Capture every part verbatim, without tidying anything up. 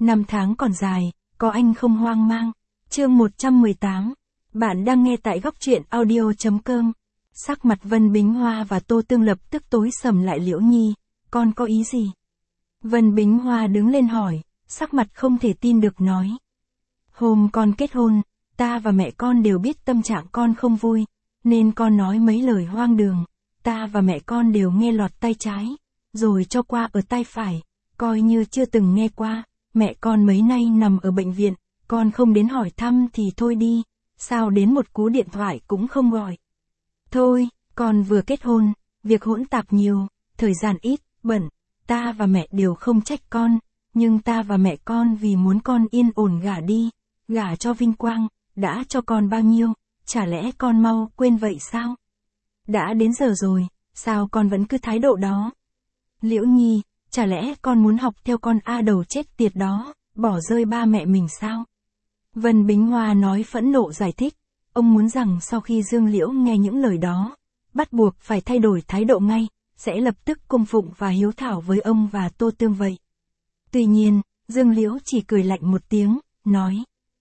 Năm tháng còn dài, có anh không hoang mang. Chương một trăm mười tám. Bạn đang nghe tại góc truyện audio chấm com. Sắc mặt Vân Bính Hoa và Tô Tương lập tức tối sầm lại. Liễu Nhi, con có ý gì? Vân Bính Hoa đứng lên hỏi, sắc mặt không thể tin được nói. Hôm con kết hôn, ta và mẹ con đều biết tâm trạng con không vui, nên con nói mấy lời hoang đường, ta và mẹ con đều nghe lọt tai trái, rồi cho qua ở tai phải, coi như chưa từng nghe qua. Mẹ con mấy nay nằm ở bệnh viện, con không đến hỏi thăm thì thôi đi, sao đến một cú điện thoại cũng không gọi. Thôi, con vừa kết hôn, việc hỗn tạp nhiều, thời gian ít, bận, ta và mẹ đều không trách con, nhưng ta và mẹ con vì muốn con yên ổn gả đi, gả cho vinh quang, đã cho con bao nhiêu, chả lẽ con mau quên vậy sao? Đã đến giờ rồi, sao con vẫn cứ thái độ đó? Liễu Nhi, chả lẽ con muốn học theo con A đầu chết tiệt đó, bỏ rơi ba mẹ mình sao? Vân Bính Hoa nói phẫn nộ giải thích, ông muốn rằng sau khi Dương Liễu nghe những lời đó, bắt buộc phải thay đổi thái độ ngay, sẽ lập tức cung phụng và hiếu thảo với ông và Tô Tương vậy. Tuy nhiên, Dương Liễu chỉ cười lạnh một tiếng, nói.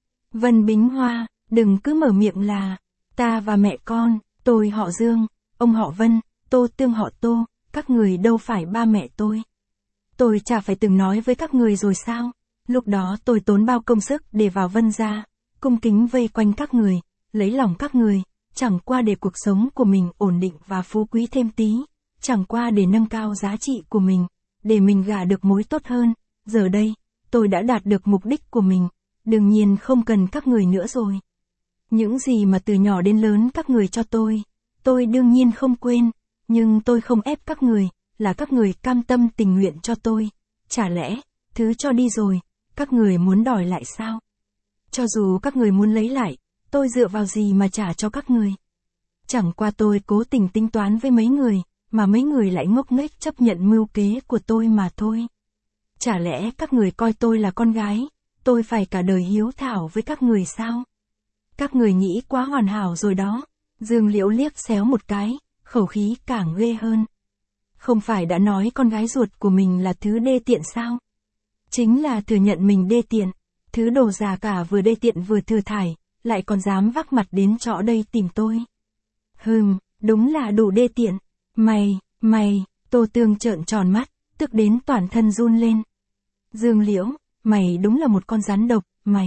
Vân Bính Hoa, đừng cứ mở miệng là, ta và mẹ con, tôi họ Dương, ông họ Vân, Tô Tương họ Tô, các người đâu phải ba mẹ tôi. Tôi chả phải từng nói với các người rồi sao? Lúc đó tôi tốn bao công sức để vào Vân gia, cung kính vây quanh các người, lấy lòng các người, chẳng qua để cuộc sống của mình ổn định và phú quý thêm tí, chẳng qua để nâng cao giá trị của mình, để mình gả được mối tốt hơn. Giờ đây, tôi đã đạt được mục đích của mình, đương nhiên không cần các người nữa rồi. Những gì mà từ nhỏ đến lớn các người cho tôi, tôi đương nhiên không quên, nhưng tôi không ép các người, là các người cam tâm tình nguyện cho tôi. Chả lẽ, thứ cho đi rồi, các người muốn đòi lại sao? Cho dù các người muốn lấy lại, tôi dựa vào gì mà trả cho các người? Chẳng qua tôi cố tình tính toán với mấy người, mà mấy người lại ngốc nghếch chấp nhận mưu kế của tôi mà thôi. Chả lẽ các người coi tôi là con gái, tôi phải cả đời hiếu thảo với các người sao? Các người nghĩ quá hoàn hảo rồi đó. Dương Liễu liếc xéo một cái, khẩu khí càng ghê hơn. Không phải đã nói con gái ruột của mình là thứ đê tiện sao? Chính là thừa nhận mình đê tiện, thứ đồ già cả vừa đê tiện vừa thừa thải, lại còn dám vác mặt đến chỗ đây tìm tôi. Hừm, đúng là đủ đê tiện. Mày, mày, Tô Tương trợn tròn mắt, tức đến toàn thân run lên. Dương Liễu, mày đúng là một con rắn độc, mày.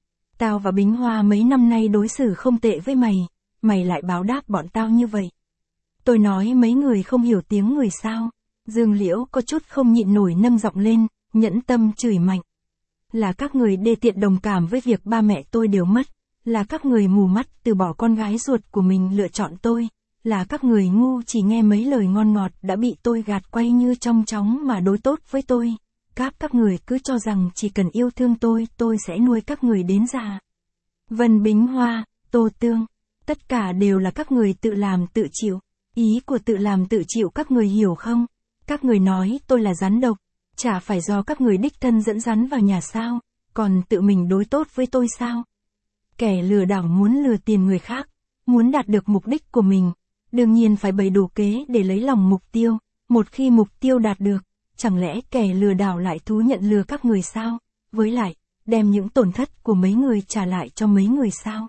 Tao và Bính Hoa mấy năm nay đối xử không tệ với mày, mày lại báo đáp bọn tao như vậy. Tôi nói mấy người không hiểu tiếng người sao? Dương Liễu có chút không nhịn nổi nâng giọng lên, nhẫn tâm chửi mạnh. Là các người đê tiện đồng cảm với việc ba mẹ tôi đều mất, là các người mù mắt từ bỏ con gái ruột của mình lựa chọn tôi, là các người ngu chỉ nghe mấy lời ngon ngọt đã bị tôi gạt quay như trong chóng mà đối tốt với tôi. Các các người cứ cho rằng chỉ cần yêu thương tôi, tôi sẽ nuôi các người đến già. Vân Bính Hoa, Tô Tương, tất cả đều là các người tự làm tự chịu. Ý của tự làm tự chịu các người hiểu không? Các người nói tôi là rắn độc, chả phải do các người đích thân dẫn rắn vào nhà sao, còn tự mình đối tốt với tôi sao? Kẻ lừa đảo muốn lừa tiền người khác, muốn đạt được mục đích của mình, đương nhiên phải bày đủ kế để lấy lòng mục tiêu, một khi mục tiêu đạt được, chẳng lẽ kẻ lừa đảo lại thú nhận lừa các người sao? Với lại, đem những tổn thất của mấy người trả lại cho mấy người sao?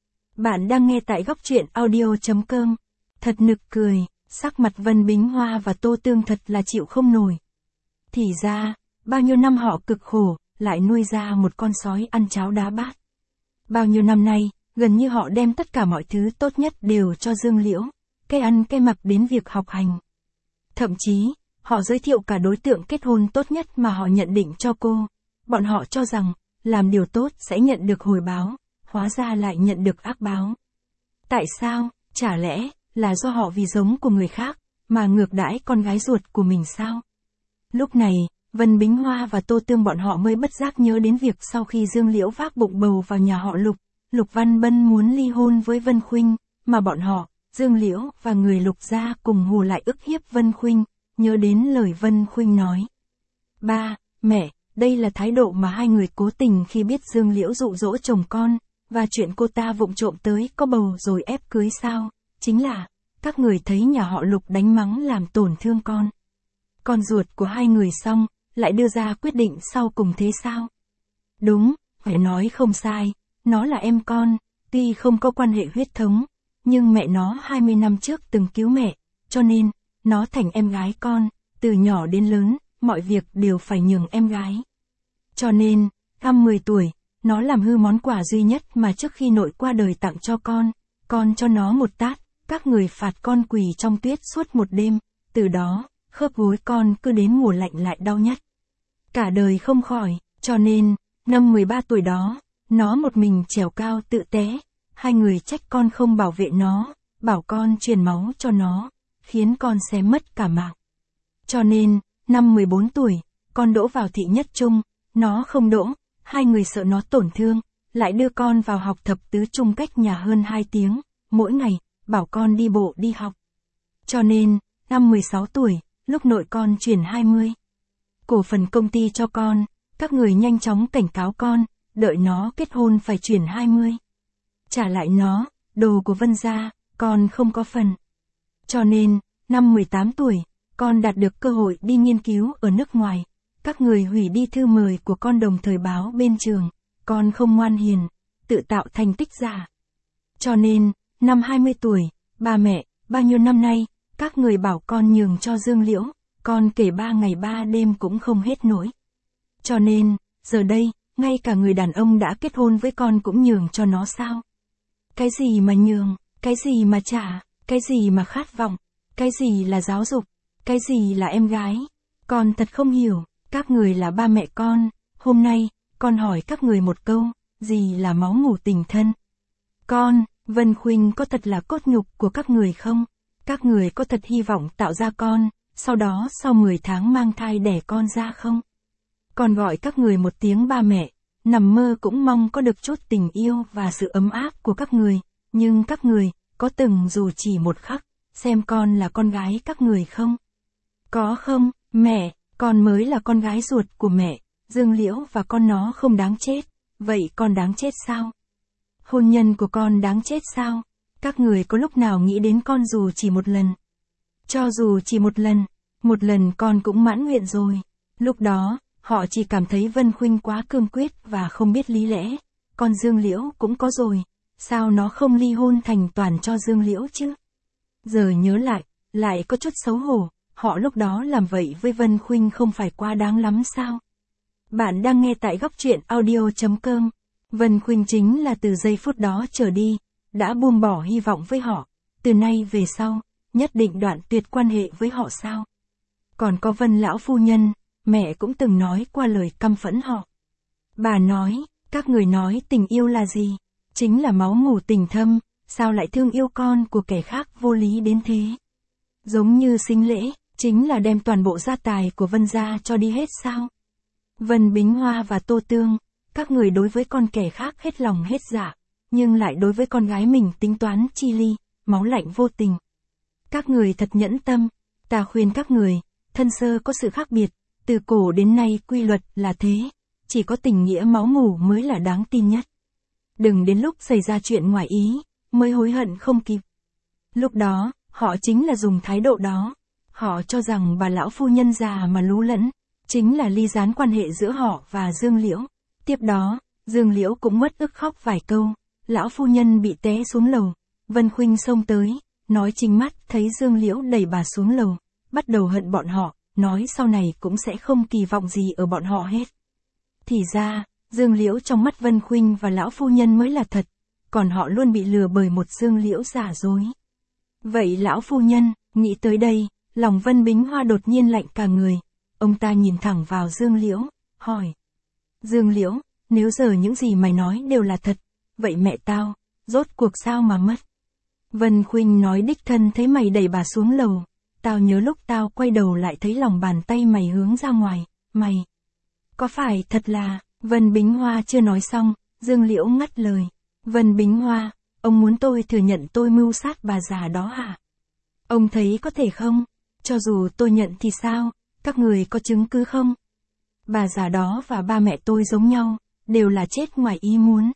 Bạn đang nghe tại góc truyện audio chấm com. Thật nực cười, sắc mặt Vân Bính Hoa và Tô Tương thật là chịu không nổi. Thì ra, bao nhiêu năm họ cực khổ, lại nuôi ra một con sói ăn cháo đá bát. Bao nhiêu năm nay, gần như họ đem tất cả mọi thứ tốt nhất đều cho Dương Liễu, cái ăn cái mặc đến việc học hành. Thậm chí, họ giới thiệu cả đối tượng kết hôn tốt nhất mà họ nhận định cho cô. Bọn họ cho rằng, làm điều tốt sẽ nhận được hồi báo, hóa ra lại nhận được ác báo. Tại sao, chả lẽ là do họ vì giống của người khác, mà ngược đãi con gái ruột của mình sao? Lúc này, Vân Bính Hoa và Tô Tương bọn họ mới bất giác nhớ đến việc sau khi Dương Liễu vác bụng bầu vào nhà họ Lục, Lục Văn Bân muốn ly hôn với Vân Khuynh, mà bọn họ, Dương Liễu và người Lục gia cùng hù lại ức hiếp Vân Khuynh, nhớ đến lời Vân Khuynh nói. Ba, mẹ, đây là thái độ mà hai người cố tình khi biết Dương Liễu dụ dỗ chồng con, và chuyện cô ta vụng trộm tới có bầu rồi ép cưới sao? Chính là, các người thấy nhà họ Lục đánh mắng làm tổn thương con. Con ruột của hai người xong, lại đưa ra quyết định sau cùng thế sao? Đúng, phải nói không sai, nó là em con, tuy không có quan hệ huyết thống, nhưng mẹ nó hai mươi năm trước từng cứu mẹ, cho nên, nó thành em gái con, từ nhỏ đến lớn, mọi việc đều phải nhường em gái. Cho nên, năm mười tuổi, nó làm hư món quà duy nhất mà trước khi nội qua đời tặng cho con, con cho nó một tát, các người phạt con quỳ trong tuyết suốt một đêm, từ đó, khớp gối con cứ đến mùa lạnh lại đau nhất. Cả đời không khỏi, cho nên, năm mười ba tuổi đó, nó một mình trèo cao tự té, hai người trách con không bảo vệ nó, bảo con truyền máu cho nó, khiến con xé mất cả mạng. Cho nên, năm mười bốn tuổi, con đỗ vào thị nhất trung, nó không đỗ, hai người sợ nó tổn thương, lại đưa con vào học thập tứ trung cách nhà hơn hai tiếng, mỗi ngày, bảo con đi bộ đi học. Cho nên, năm mười sáu tuổi, lúc nội con chuyển hai mươi cổ phần công ty cho con, các người nhanh chóng cảnh cáo con, đợi nó kết hôn phải chuyển hai mươi. Trả lại nó, đồ của Vân gia, con không có phần. Cho nên, năm mười tám tuổi, con đạt được cơ hội đi nghiên cứu ở nước ngoài. Các người hủy đi thư mời của con đồng thời báo bên trường, con không ngoan hiền, tự tạo thành tích giả. Cho nên, năm hai mươi tuổi, ba mẹ, bao nhiêu năm nay, các người bảo con nhường cho Dương Liễu, con kể ba ngày ba đêm cũng không hết nổi. Cho nên, giờ đây, ngay cả người đàn ông đã kết hôn với con cũng nhường cho nó sao? Cái gì mà nhường, cái gì mà trả, cái gì mà khát vọng, cái gì là giáo dục, cái gì là em gái? Con thật không hiểu, các người là ba mẹ con, hôm nay, con hỏi các người một câu, gì là máu mủ tình thân? Con, Vân Khuynh có thật là cốt nhục của các người không? Các người có thật hy vọng tạo ra con, sau đó sau mười tháng mang thai đẻ con ra không? Con gọi các người một tiếng ba mẹ, nằm mơ cũng mong có được chút tình yêu và sự ấm áp của các người, nhưng các người, có từng dù chỉ một khắc, xem con là con gái các người không? Có không, mẹ, con mới là con gái ruột của mẹ, Dương Liễu và con nó không đáng chết, vậy con đáng chết sao? Hôn nhân của con đáng chết sao? Các người có lúc nào nghĩ đến con dù chỉ một lần? Cho dù chỉ một lần, một lần con cũng mãn nguyện rồi. Lúc đó, họ chỉ cảm thấy Vân Khuynh quá cương quyết và không biết lý lẽ. Con Dương Liễu cũng có rồi, sao nó không ly hôn thành toàn cho Dương Liễu chứ? Giờ nhớ lại, lại có chút xấu hổ, họ lúc đó làm vậy với Vân Khuynh không phải quá đáng lắm sao? Bạn đang nghe tại góc truyện audio chấm com. Vân Khuynh chính là từ giây phút đó trở đi, đã buông bỏ hy vọng với họ, từ nay về sau, nhất định đoạn tuyệt quan hệ với họ sao? Còn có Vân lão phu nhân, mẹ cũng từng nói qua lời căm phẫn họ. Bà nói, các người nói tình yêu là gì? Chính là máu mủ tình thâm, sao lại thương yêu con của kẻ khác vô lý đến thế? Giống như sinh lễ, chính là đem toàn bộ gia tài của Vân gia cho đi hết sao? Vân Bính Hoa và Tô Tương, các người đối với con kẻ khác hết lòng hết dạ, nhưng lại đối với con gái mình tính toán chi ly, máu lạnh vô tình. Các người thật nhẫn tâm, ta khuyên các người, thân sơ có sự khác biệt, từ cổ đến nay quy luật là thế, chỉ có tình nghĩa máu mủ mới là đáng tin nhất. Đừng đến lúc xảy ra chuyện ngoài ý, mới hối hận không kịp. Lúc đó, họ chính là dùng thái độ đó, họ cho rằng bà lão phu nhân già mà lú lẫn, chính là ly gián quan hệ giữa họ và Dương Liễu. Tiếp đó, Dương Liễu cũng mất ức khóc vài câu, lão phu nhân bị té xuống lầu, Vân Khuynh xông tới, nói chính mắt thấy Dương Liễu đẩy bà xuống lầu, bắt đầu hận bọn họ, nói sau này cũng sẽ không kỳ vọng gì ở bọn họ hết. Thì ra, Dương Liễu trong mắt Vân Khuynh và lão phu nhân mới là thật, còn họ luôn bị lừa bởi một Dương Liễu giả dối. Vậy lão phu nhân, nghĩ tới đây, lòng Vân Bính Hoa đột nhiên lạnh cả người, ông ta nhìn thẳng vào Dương Liễu, hỏi. Dương Liễu, nếu giờ những gì mày nói đều là thật, vậy mẹ tao, rốt cuộc sao mà mất? Vân Khuynh nói đích thân thấy mày đẩy bà xuống lầu, tao nhớ lúc tao quay đầu lại thấy lòng bàn tay mày hướng ra ngoài, mày. Có phải thật là, Vân Bính Hoa chưa nói xong, Dương Liễu ngắt lời. Vân Bính Hoa, ông muốn tôi thừa nhận tôi mưu sát bà già đó hả? Ông thấy có thể không? Cho dù tôi nhận thì sao, các người có chứng cứ không? Bà già đó và ba mẹ tôi giống nhau, đều là chết ngoài ý muốn.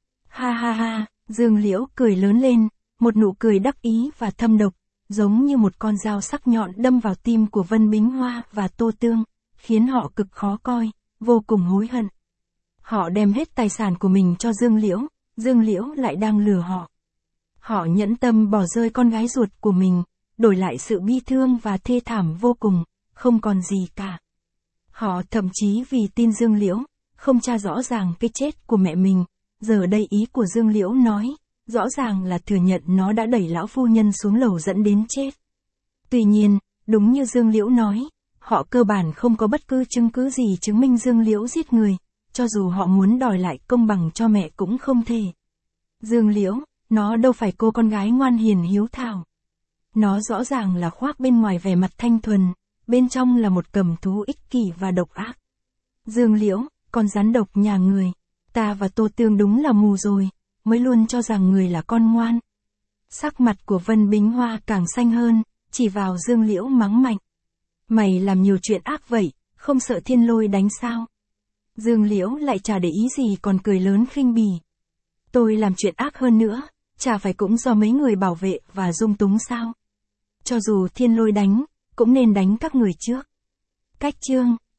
Ha ha ha, Dương Liễu cười lớn lên, một nụ cười đắc ý và thâm độc, giống như một con dao sắc nhọn đâm vào tim của Vân Bính Hoa và Tô Tương, khiến họ cực khó coi, vô cùng hối hận. Họ đem hết tài sản của mình cho Dương Liễu, Dương Liễu lại đang lừa họ. Họ nhẫn tâm bỏ rơi con gái ruột của mình, đổi lại sự bi thương và thê thảm vô cùng, không còn gì cả. Họ thậm chí vì tin Dương Liễu, không tra rõ ràng cái chết của mẹ mình, giờ đây ý của Dương Liễu nói, rõ ràng là thừa nhận nó đã đẩy lão phu nhân xuống lầu dẫn đến chết. Tuy nhiên, đúng như Dương Liễu nói, họ cơ bản không có bất cứ chứng cứ gì chứng minh Dương Liễu giết người, cho dù họ muốn đòi lại công bằng cho mẹ cũng không thể. Dương Liễu, nó đâu phải cô con gái ngoan hiền hiếu thảo. Nó rõ ràng là khoác bên ngoài vẻ mặt thanh thuần, bên trong là một cầm thú ích kỷ và độc ác. Dương Liễu, con rắn độc nhà người, ta và Tô Tương đúng là mù rồi, mới luôn cho rằng người là con ngoan. Sắc mặt của Vân Bính Hoa càng xanh hơn, chỉ vào Dương Liễu mắng mạnh. Mày làm nhiều chuyện ác vậy, không sợ thiên lôi đánh sao? Dương Liễu lại chả để ý gì còn cười lớn khinh bỉ. Tôi làm chuyện ác hơn nữa, chả phải cũng do mấy người bảo vệ và dung túng sao? Cho dù thiên lôi đánh, cũng nên đánh các người trước. Cách chương